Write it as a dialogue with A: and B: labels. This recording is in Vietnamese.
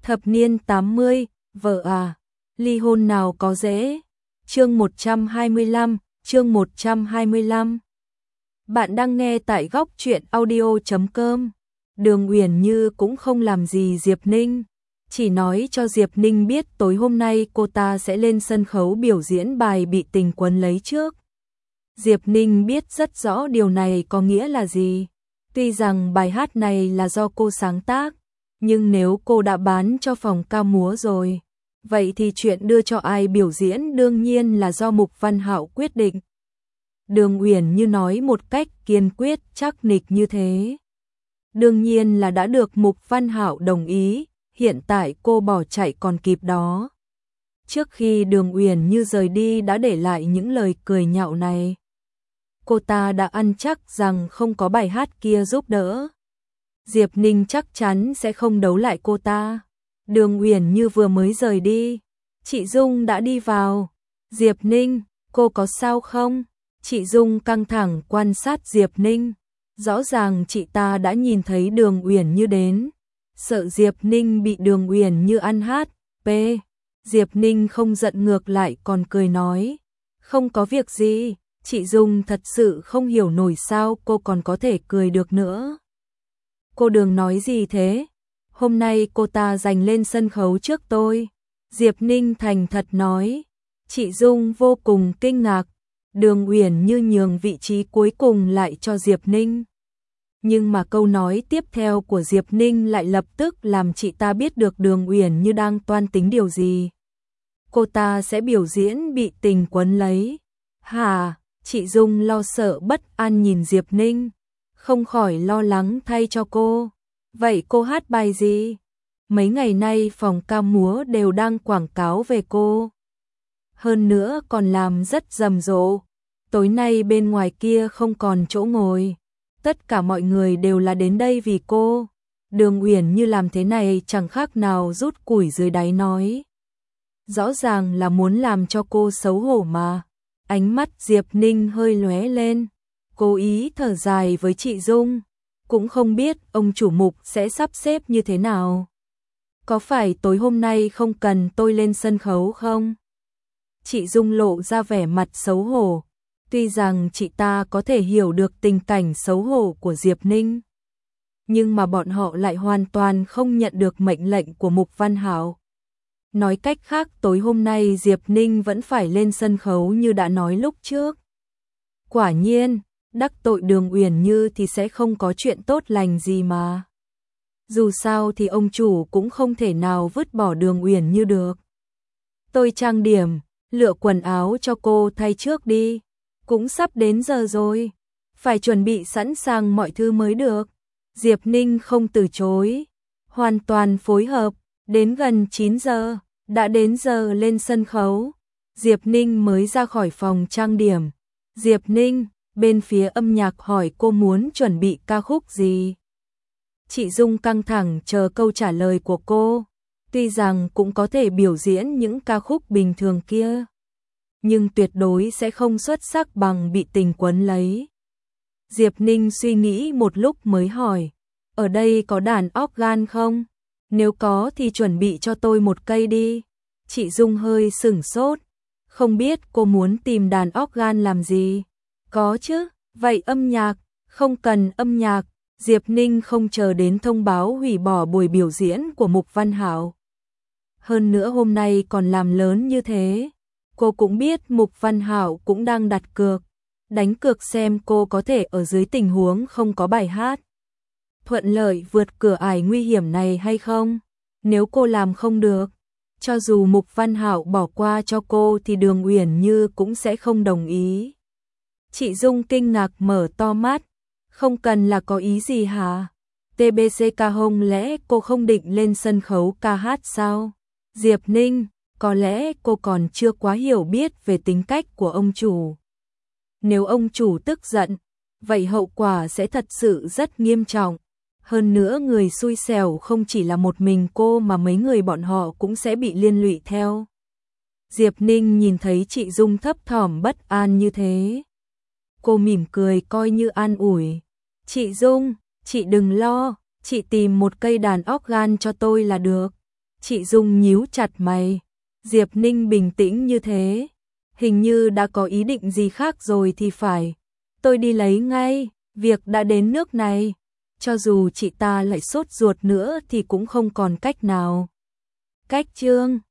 A: Thập niên 80, vợ à, ly hôn nào có dễ. Chương 125, chương 125. Bạn đang nghe tại góc truyện audio.com. Đường Uyển Như cũng không làm gì Diệp Ninh, chỉ nói cho Diệp Ninh biết tối hôm nay cô ta sẽ lên sân khấu biểu diễn bài Bị Tình Quấn Lấy trước. Diệp Ninh biết rất rõ điều này có nghĩa là gì. Tuy rằng bài hát này là do cô sáng tác, nhưng nếu cô đã bán cho phòng ca múa rồi, vậy thì chuyện đưa cho ai biểu diễn đương nhiên là do Mục Văn Hạo quyết định. Đường Uyển Như nói một cách kiên quyết chắc nịch như thế. Đương nhiên là đã được Mục Văn Hạo đồng ý, hiện tại cô bỏ chạy còn kịp đó. Trước khi Đường Uyển Như rời đi đã để lại những lời cười nhạo này. Cô ta đã ăn chắc rằng không có bài hát kia giúp đỡ, Diệp Ninh chắc chắn sẽ không đấu lại cô ta. Đường Uyển Như vừa mới rời đi, chị Dung đã đi vào. Diệp Ninh, cô có sao không? Chị Dung căng thẳng quan sát Diệp Ninh. Rõ ràng chị ta đã nhìn thấy Đường Uyển Như đến, sợ Diệp Ninh bị Đường Uyển Như ăn HP. Diệp Ninh không giận, ngược lại còn cười nói, không có việc gì. Chị Dung thật sự không hiểu nổi sao cô còn có thể cười được nữa. Cô Đường nói gì thế? Hôm nay cô ta giành lên sân khấu trước tôi. Diệp Ninh thành thật nói. Chị Dung vô cùng kinh ngạc. Đường Uyển Như nhường vị trí cuối cùng lại cho Diệp Ninh. Nhưng mà câu nói tiếp theo của Diệp Ninh lại lập tức làm chị ta biết được Đường Uyển Như đang toan tính điều gì. Cô ta sẽ biểu diễn Bị Tình Quấn Lấy. Hả? Chị Dung lo sợ bất an nhìn Diệp Ninh, không khỏi lo lắng thay cho cô. Vậy cô hát bài gì? Mấy ngày nay phòng ca múa đều đang quảng cáo về cô. Hơn nữa còn làm rất rầm rộ. Tối nay bên ngoài kia không còn chỗ ngồi. Tất cả mọi người đều là đến đây vì cô. Đường Uyển Như làm thế này chẳng khác nào rút củi dưới đáy nói. Rõ ràng là muốn làm cho cô xấu hổ mà. Ánh mắt Diệp Ninh hơi lóe lên, cố ý thở dài với chị Dung, cũng không biết ông chủ Mục sẽ sắp xếp như thế nào. Có phải tối hôm nay không cần tôi lên sân khấu không? Chị Dung lộ ra vẻ mặt xấu hổ, tuy rằng chị ta có thể hiểu được tình cảnh xấu hổ của Diệp Ninh, nhưng mà bọn họ lại hoàn toàn không nhận được mệnh lệnh của Mục Văn Hạo. Nói cách khác tối hôm nay Diệp Ninh vẫn phải lên sân khấu như đã nói lúc trước. Quả nhiên, đắc tội Đường Uyển Như thì sẽ không có chuyện tốt lành gì mà. Dù sao thì ông chủ cũng không thể nào vứt bỏ Đường Uyển Như được. Tôi trang điểm, lựa quần áo cho cô thay trước đi. Cũng sắp đến giờ rồi, phải chuẩn bị sẵn sàng mọi thứ mới được. Diệp Ninh không từ chối, hoàn toàn phối hợp. Đến gần 9 giờ, đã đến giờ lên sân khấu. Diệp Ninh mới ra khỏi phòng trang điểm. Diệp Ninh, bên phía âm nhạc hỏi cô muốn chuẩn bị ca khúc gì. Chị Dung căng thẳng chờ câu trả lời của cô. Tuy rằng cũng có thể biểu diễn những ca khúc bình thường kia, nhưng tuyệt đối sẽ không xuất sắc bằng Bị Tình Quấn Lấy. Diệp Ninh suy nghĩ một lúc mới hỏi, ở đây có đàn organ không? Nếu có thì chuẩn bị cho tôi một cây đi. Chị Dung hơi sửng sốt, không biết cô muốn tìm đàn organ làm gì. Có chứ, vậy âm nhạc, không cần âm nhạc. Diệp Ninh không chờ đến thông báo hủy bỏ buổi biểu diễn của Mục Văn Hạo. Hơn nữa hôm nay còn làm lớn như thế. Cô cũng biết Mục Văn Hạo cũng đang đặt cược, đánh cược xem cô có thể ở dưới tình huống không có bài hát, thuận lợi vượt cửa ải nguy hiểm này hay không. Nếu cô làm không được, cho dù Mục Văn Hạo bỏ qua cho cô thì Đường Uyển Như cũng sẽ không đồng ý. Chị Dung kinh ngạc mở to mắt, không cần là có ý gì hả? TBC ca hông lẽ cô không định lên sân khấu ca hát sao? Diệp Ninh, có lẽ cô còn chưa quá hiểu biết về tính cách của ông chủ. Nếu ông chủ tức giận, vậy hậu quả sẽ thật sự rất nghiêm trọng. Hơn nữa người xui xẻo không chỉ là một mình cô mà mấy người bọn họ cũng sẽ bị liên lụy theo. Diệp Ninh nhìn thấy chị Dung thấp thỏm bất an như thế. Cô mỉm cười coi như an ủi. Chị Dung, chị đừng lo, chị tìm một cây đàn organ cho tôi là được. Chị Dung nhíu chặt mày. Diệp Ninh bình tĩnh như thế, hình như đã có ý định gì khác rồi thì phải. Tôi đi lấy ngay, việc đã đến nước này, cho dù chị ta lại sốt ruột nữa thì cũng không còn cách nào. Cách Trương